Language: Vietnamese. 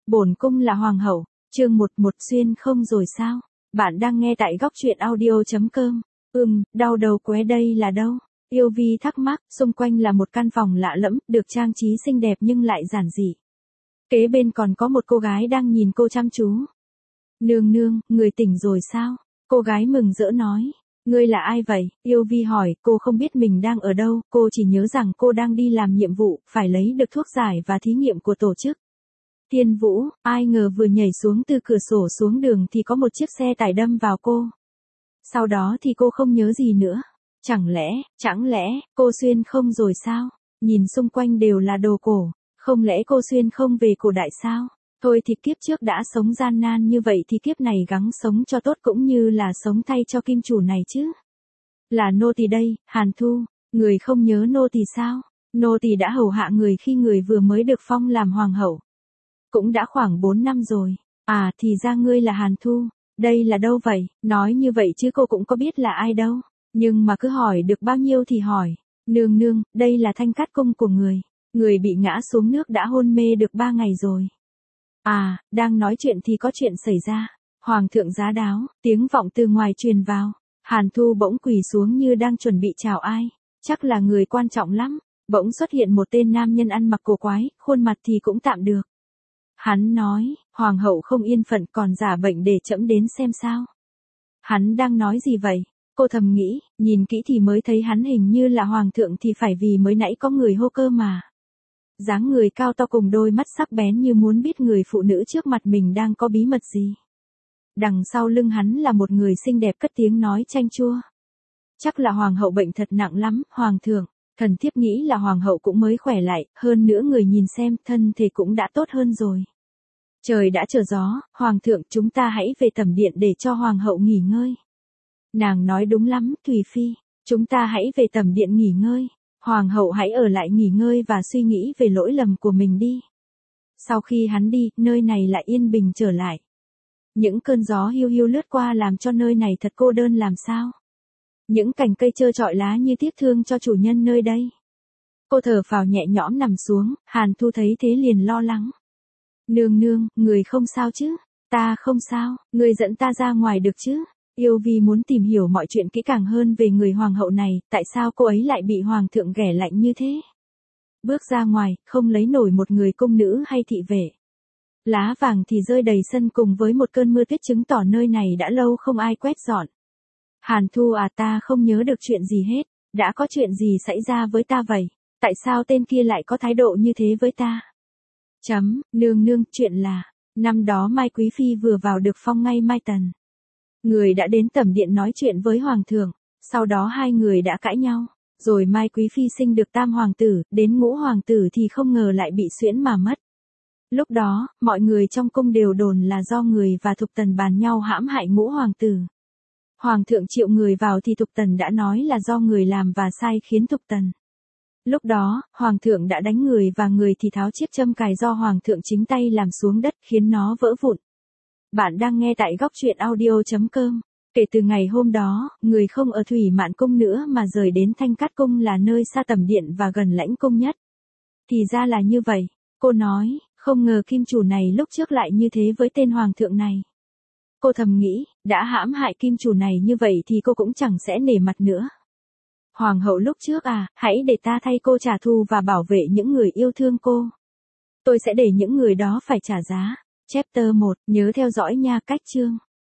Bổn cung là hoàng hậu, chương 11 xuyên không rồi sao? Bạn đang nghe tại góc truyện audio.com. Đau đầu qué đây là đâu? Yêu Vi thắc mắc, xung quanh là một căn phòng lạ lẫm, được trang trí xinh đẹp nhưng lại giản dị. Kế bên còn có một cô gái đang nhìn cô chăm chú. Nương nương, người tỉnh rồi sao? Cô gái mừng rỡ nói. Ngươi là ai vậy? Yêu Vi hỏi, cô không biết mình đang ở đâu, cô chỉ nhớ rằng cô đang đi làm nhiệm vụ, phải lấy được thuốc giải và thí nghiệm của tổ chức. Thiên Vũ, ai ngờ vừa nhảy xuống từ cửa sổ xuống đường thì có một chiếc xe tải đâm vào cô. Sau đó thì cô không nhớ gì nữa. Chẳng lẽ, cô xuyên không rồi sao? Nhìn xung quanh đều là đồ cổ, không lẽ cô xuyên không về cổ đại sao? Thôi thì kiếp trước đã sống gian nan như vậy thì kiếp này gắng sống cho tốt cũng như là sống thay cho kim chủ này chứ. Là nô tỳ đây, Hàn Thu, người không nhớ nô tỳ sao? Nô tỳ đã hầu hạ người khi người vừa mới được phong làm hoàng hậu. Cũng đã khoảng 4 năm rồi. À thì ra ngươi là Hàn Thu. Đây là đâu vậy? Nói như vậy chứ cô cũng có biết là ai đâu. Nhưng mà cứ hỏi được bao nhiêu thì hỏi. Nương nương, đây là Thanh Cát Cung của người. Người bị ngã xuống nước đã hôn mê được 3 ngày rồi. À, đang nói chuyện thì có chuyện xảy ra. Hoàng thượng giá đáo, tiếng vọng từ ngoài truyền vào. Hàn Thu bỗng quỳ xuống như đang chuẩn bị chào ai. Chắc là người quan trọng lắm. Bỗng xuất hiện một tên nam nhân ăn mặc cổ quái, khuôn mặt thì cũng tạm được. Hắn nói, hoàng hậu không yên phận còn giả bệnh để trẫm đến xem sao. Hắn đang nói gì vậy? Cô thầm nghĩ, nhìn kỹ thì mới thấy hắn hình như là hoàng thượng thì phải vì mới nãy có người hô cơ mà. Dáng người cao to cùng đôi mắt sắc bén như muốn biết người phụ nữ trước mặt mình đang có bí mật gì. Đằng sau lưng hắn là một người xinh đẹp cất tiếng nói chanh chua. Chắc là hoàng hậu bệnh thật nặng lắm, hoàng thượng. Thần thiếp nghĩ là hoàng hậu cũng mới khỏe lại, hơn nữa người nhìn xem, thân thể cũng đã tốt hơn rồi. Trời đã trở gió, hoàng thượng chúng ta hãy về tẩm điện để cho hoàng hậu nghỉ ngơi. Nàng nói đúng lắm, Thùy Phi, chúng ta hãy về tẩm điện nghỉ ngơi. Hoàng hậu hãy ở lại nghỉ ngơi và suy nghĩ về lỗi lầm của mình đi. Sau khi hắn đi, nơi này lại yên bình trở lại. Những cơn gió hiu hiu lướt qua làm cho nơi này thật cô đơn làm sao. Những cành cây trơ trọi lá như tiếc thương cho chủ nhân nơi đây. Cô thở phào nhẹ nhõm nằm xuống, Hàn Thu thấy thế liền lo lắng. Nương nương, người không sao chứ? Ta không sao, người dẫn ta ra ngoài được chứ? Yêu Vi muốn tìm hiểu mọi chuyện kỹ càng hơn về người hoàng hậu này, tại sao cô ấy lại bị hoàng thượng ghẻ lạnh như thế? Bước ra ngoài, không lấy nổi một người cung nữ hay thị vệ. Lá vàng thì rơi đầy sân cùng với một cơn mưa tuyết chứng tỏ nơi này đã lâu không ai quét dọn. Hàn Thu à, ta không nhớ được chuyện gì hết, đã có chuyện gì xảy ra với ta vậy? Tại sao tên kia lại có thái độ như thế với ta? Nương nương, chuyện là, năm đó Mai Quý Phi vừa vào được phong ngay Mai Tần. Người đã đến tẩm điện nói chuyện với hoàng thượng, sau đó hai người đã cãi nhau, rồi Mai Quý Phi sinh được tam hoàng tử, đến ngũ hoàng tử thì không ngờ lại bị xuyễn mà mất. Lúc đó, mọi người trong cung đều đồn là do người và Thục Tần bàn nhau hãm hại ngũ hoàng tử. Hoàng thượng triệu người vào thì Thục Tần đã nói là do người làm và sai khiến Thục Tần. Lúc đó, hoàng thượng đã đánh người và người thì tháo chiếc châm cài do hoàng thượng chính tay làm xuống đất khiến nó vỡ vụn. Bạn đang nghe tại góc truyện audio.com. Kể từ ngày hôm đó, người không ở Thủy Mạn Cung nữa mà rời đến Thanh Cát Cung là nơi xa tẩm điện và gần lãnh cung nhất. Thì ra là như vậy, cô nói, không ngờ kim chủ này lúc trước lại như thế với tên hoàng thượng này. Cô thầm nghĩ, đã hãm hại kim chủ này như vậy thì cô cũng chẳng sẽ nể mặt nữa. Hoàng hậu lúc trước à, hãy để ta thay cô trả thù và bảo vệ những người yêu thương cô. Tôi sẽ để những người đó phải trả giá. Chapter 1, nhớ theo dõi nha. Cách chương